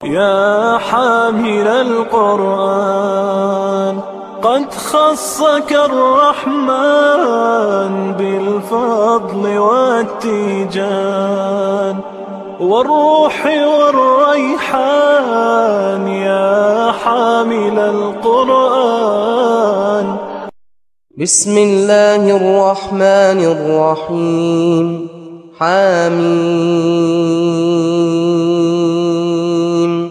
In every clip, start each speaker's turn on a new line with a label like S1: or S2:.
S1: يا حامل القرآن قد خصك الرحمن بالفضل والتيجان والروح والريحان يا حامل القرآن.
S2: بسم الله الرحمن الرحيم. حميم.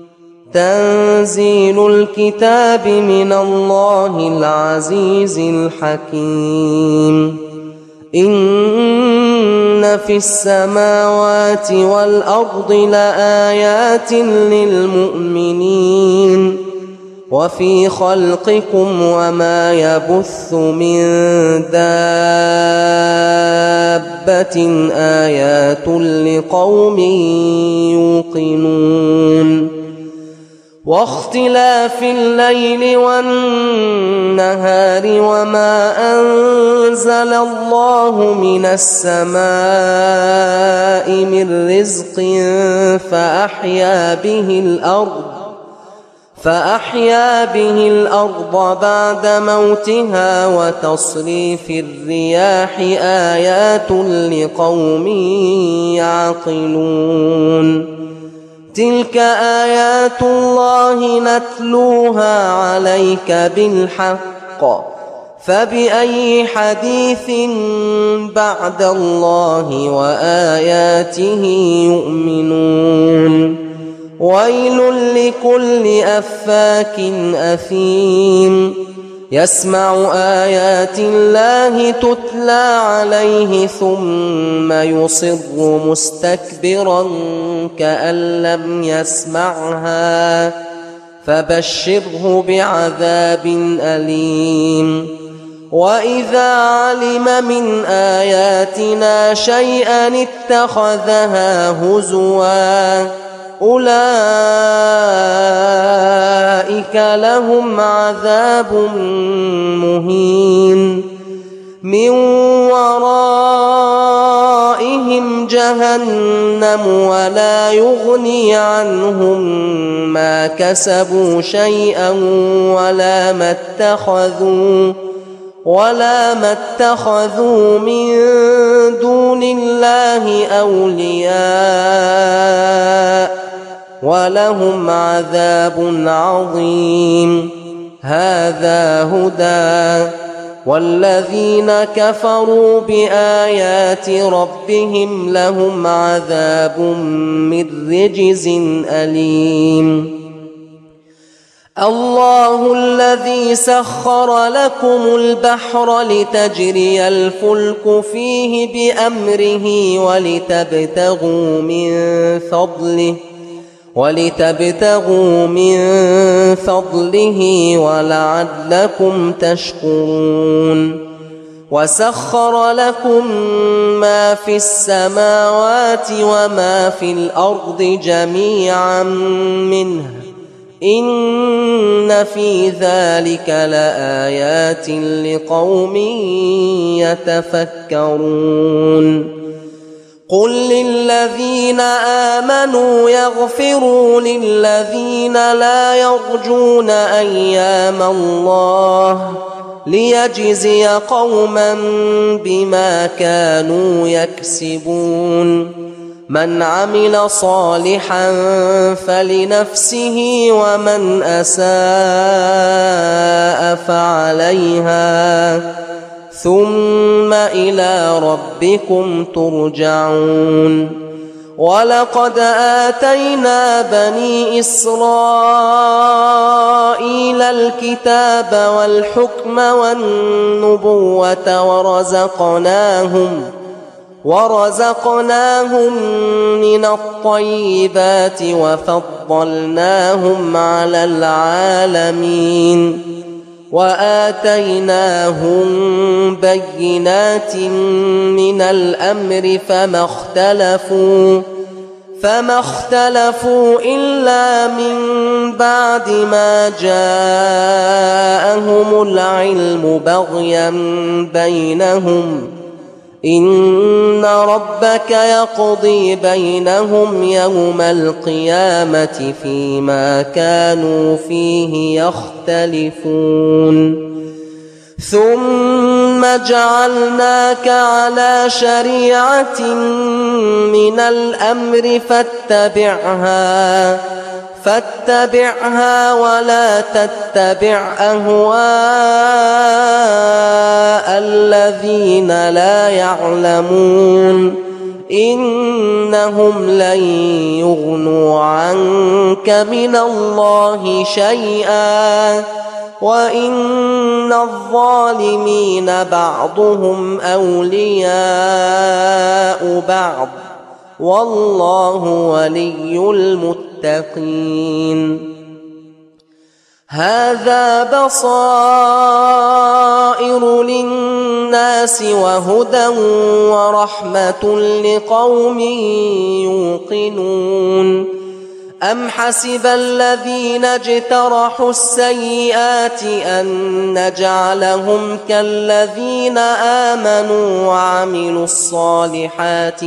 S2: تنزيل الكتاب من الله العزيز الحكيم. إن في السماوات والأرض لآيات للمؤمنين وفي خلقكم وما يبث من دابة آيات لقوم يوقنون. واختلاف الليل والنهار وما أنزل الله من السماء من رزق فأحيا به الأرض بعد موتها وتصريف الرياح آيات لقوم يعقلون. تلك آيات الله نتلوها عليك بالحق فبأي حديث بعد الله وآياته يؤمنون. ويل لكل أفاك أثيم يسمع آيات الله تتلى عليه ثم يصر مستكبرا كأن لم يسمعها فبشره بعذاب أليم. وإذا علم من آياتنا شيئا اتخذها هزوا أولئك لهم عذاب مهين من ورائهم جهنم ولا يغني عنهم ما كسبوا شيئا ولا ما اتخذوا من دون الله أولياء ولهم عذاب عظيم. هذا هدى والذين كفروا بآيات ربهم لهم عذاب من رجز أليم. الله الذي سخر لكم البحر لتجري الفلك فيه بأمره ولتبتغوا من فضله ولعلكم تشكرون. وسخر لكم ما في السماوات وما في الأرض جميعا منه إن في ذلك لآيات لقوم يتفكرون. قل للذين آمنوا يغفروا للذين لا يرجون أيام الله ليجزي قوما بما كانوا يكسبون. من عمل صالحا فلنفسه ومن أساء فعليها ثم إلى ربكم ترجعون. ولقد آتينا بني إسرائيل الكتاب والحكم والنبوة ورزقناهم من الطيبات وفضلناهم على العالمين وآتيناهم بينات من الأمر فما اختلفوا إلا من بعد ما جاءهم العلم بغيا بينهم إن ربك يقضي بينهم يوم القيامة فيما كانوا فيه يختلفون ثم جعلناك على شريعة من الأمر فاتبعها ولا تتبع أهواء الذين لا يعلمون إنهم لن يغنوا عنك من الله شيئا وإن الظالمين بعضهم أولياء بعض والله ولي المتقين هذا بصائر للناس وهدى ورحمة لقوم يوقنون أم حسب الذين اجترحوا السيئات أن نجعلهم كالذين آمنوا وعملوا الصالحات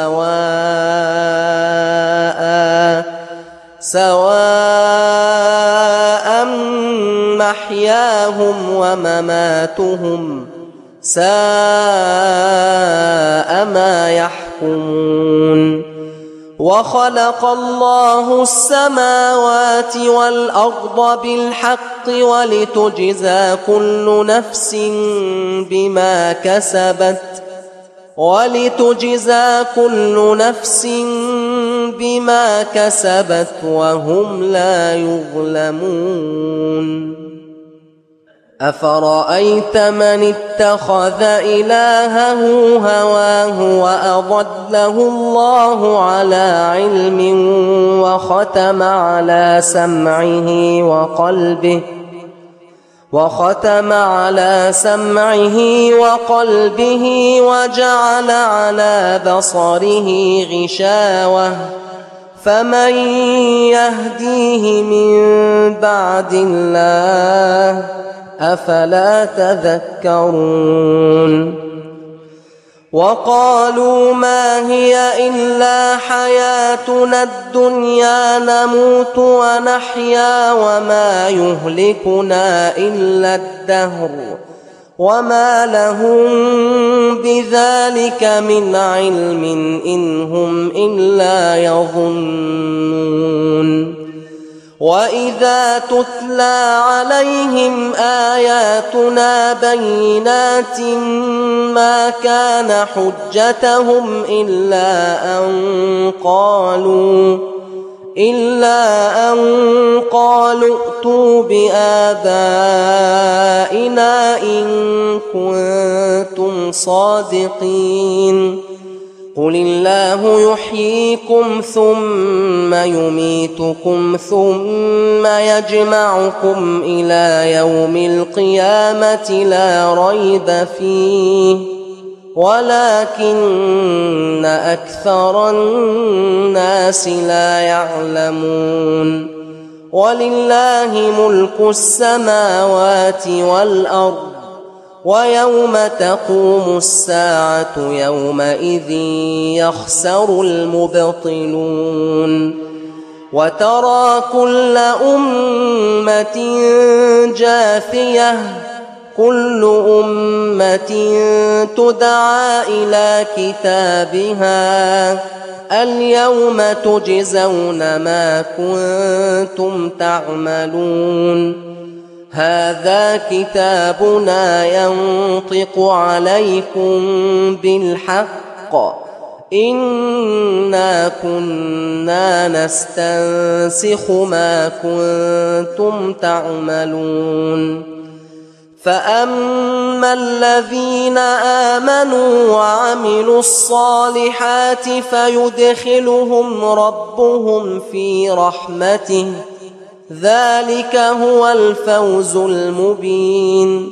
S2: سواء محياهم ومماتهم ساء ما يحكمون وخلق الله السماوات والأرض بالحق ولتجزى كل نفس بما كسبت وهم لا يظلمون أفرأيت من اتخذ إلهه هواه وأضله الله على علم وختم على سمعه وقلبه وجعل على بصره غشاوة فمن يهديه من بعد الله أفلا تذكرون وقالوا ما هي إلا حياتنا الدنيا نموت ونحيا وما يهلكنا إلا الدهر وما لهم بذلك من علم إن هم إلا يظنون وإذا تتلى عليهم آياتنا بينات ما كان حجتهم إلا أن قالوا ائتوا بآبائنا إن كنتم صادقين قل الله يحييكم ثم يميتكم ثم يجمعكم إلى يوم القيامة لا ريب فيه ولكن أكثر الناس لا يعلمون ولله ملك السماوات والأرض ويوم تقوم الساعة يومئذ يخسر المبطلون وترى كل أمة جاثية كل أمة تدعى إلى كتابها اليوم تجزون ما كنتم تعملون هذا كتابنا ينطق عليكم بالحق إنا كنا نستنسخ ما كنتم تعملون فأما الذين آمنوا وعملوا الصالحات فيدخلهم ربهم في رحمته ذلك هو الفوز المبين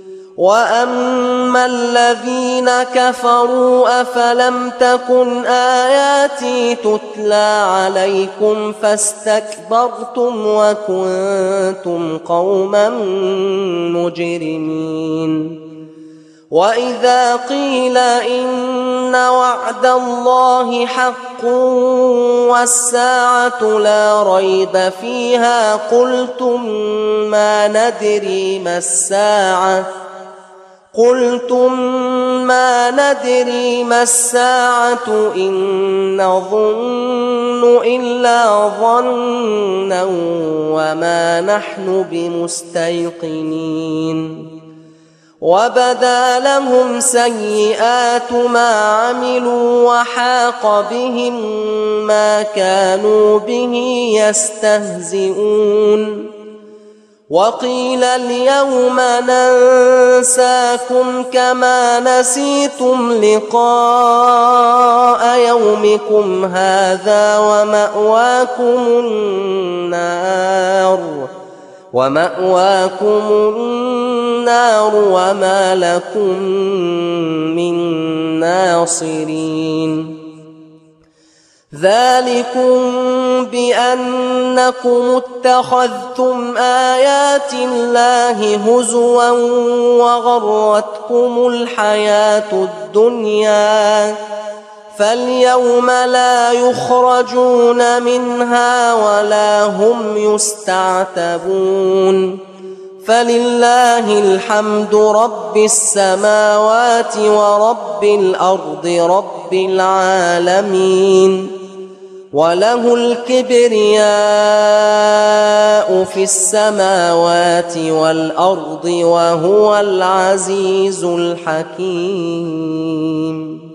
S2: وأما الذين كفروا أفلم تكن آياتي تتلى عليكم فاستكبرتم وكنتم قوما مجرمين وإذا قيل إن وعد الله حق والساعة لا ريب فيها قلتم ما ندري ما الساعة إن نظن إلا ظنا وما نحن بمستيقنين وبدا لهم سيئات ما عملوا وحاق بهم ما كانوا به يستهزئون وقيل اليوم ننساكم كما نسيتم لقاء يومكم هذا ومأواكم النار وما لكم من ناصرين ذلكم بأنكم اتخذتم آيات الله هزوا وغرتكم الحياة الدنيا فاليوم لا يخرجون منها ولا هم يستعتبون فلله الحمد رب السماوات ورب الأرض رب العالمين وله الكبرياء في السماوات والأرض وهو العزيز الحكيم.